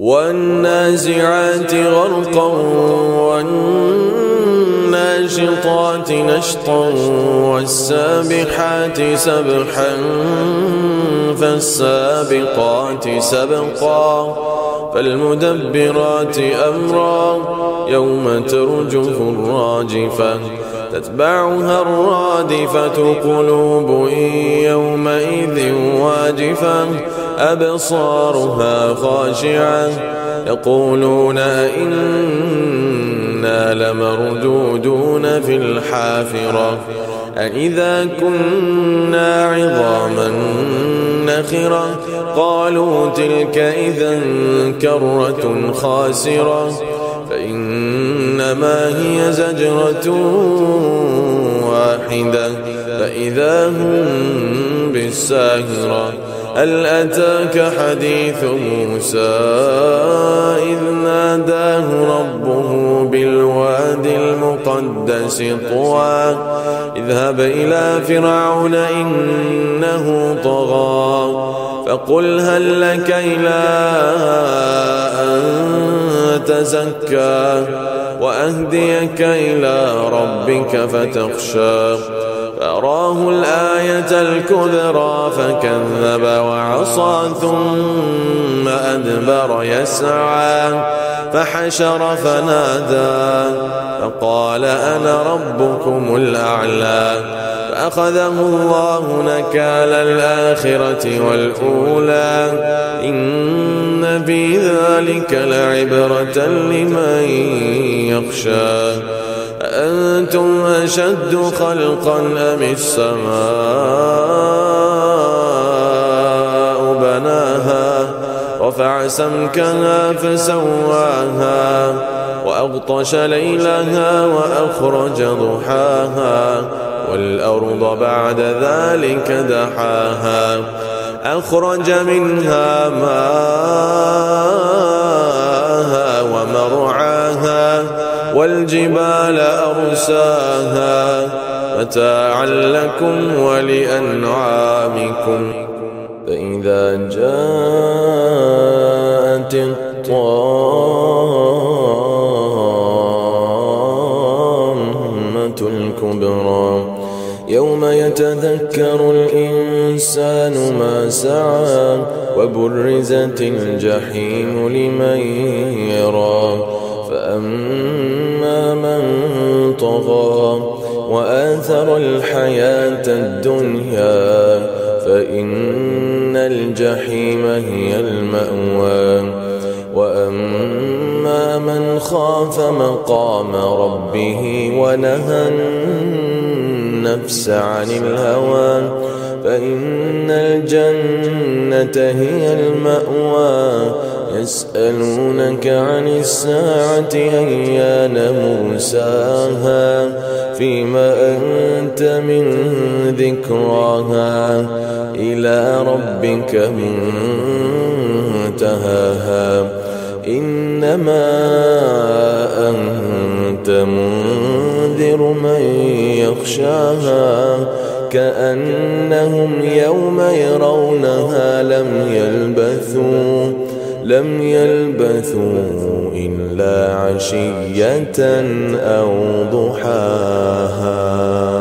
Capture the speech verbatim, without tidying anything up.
والنازعات غرقا والناشطات نشطا والسابحات سبحا فالسابقات سبقا فالمدبرات أمرا يوم ترجف الراجفة تتبعها الرادفة قلوب يومئذ واجفة أبصارها خاشعة يقولون إنا لمردودون في الحافرة أإذا كنا عظاما نخرة قالوا تلك إذا كرة خاسرة فإنما هي زجرة واحدة فإذا هم بالساهرة هل أتاك حديث موسى إذ ناداه ربه بالوادي المقدس طوى اذهب إلى فرعون إنه طغى فقل هل لك إلى أن تزكى وأهديك إلى ربك فتخشى فأراه الآية الكبرى فكذب وعصى ثم أدبر يسعى فحشر فنادى فقال أنا ربكم الأعلى فأخذه الله نكال الآخرة والأولى إن في ذلك لعبرة لمن يخشى أأنتم أشد خلقا أم السماء بناها رفع سمكها فسواها وأغطش ليلها وأخرج ضحاها والأرض بعد ذلك دحاها أخرج منها ماءها ومرعاها والجبال أرساها متاعا لكم ولأنعامكم فإذا جاءت الطامة الكبرى يوم يتذكر الإنسان ما سعى وبرزت الجحيم لمن يرى فأما من طغى وآثر الحياة الدنيا فإن الجحيم هي المأوى وأما من خاف مقام ربه ونهى النفس عن الهوى فإن الجنة هي المأوى يسألونك عن الساعة أيان مرساها فيما أنت من ذكراها إلى ربك منتهاها إنما أنت منذر من يخشاها كأنهم يوم يرونها لم يلبثوا لم يلبثوا إلا عشية أو ضحاها.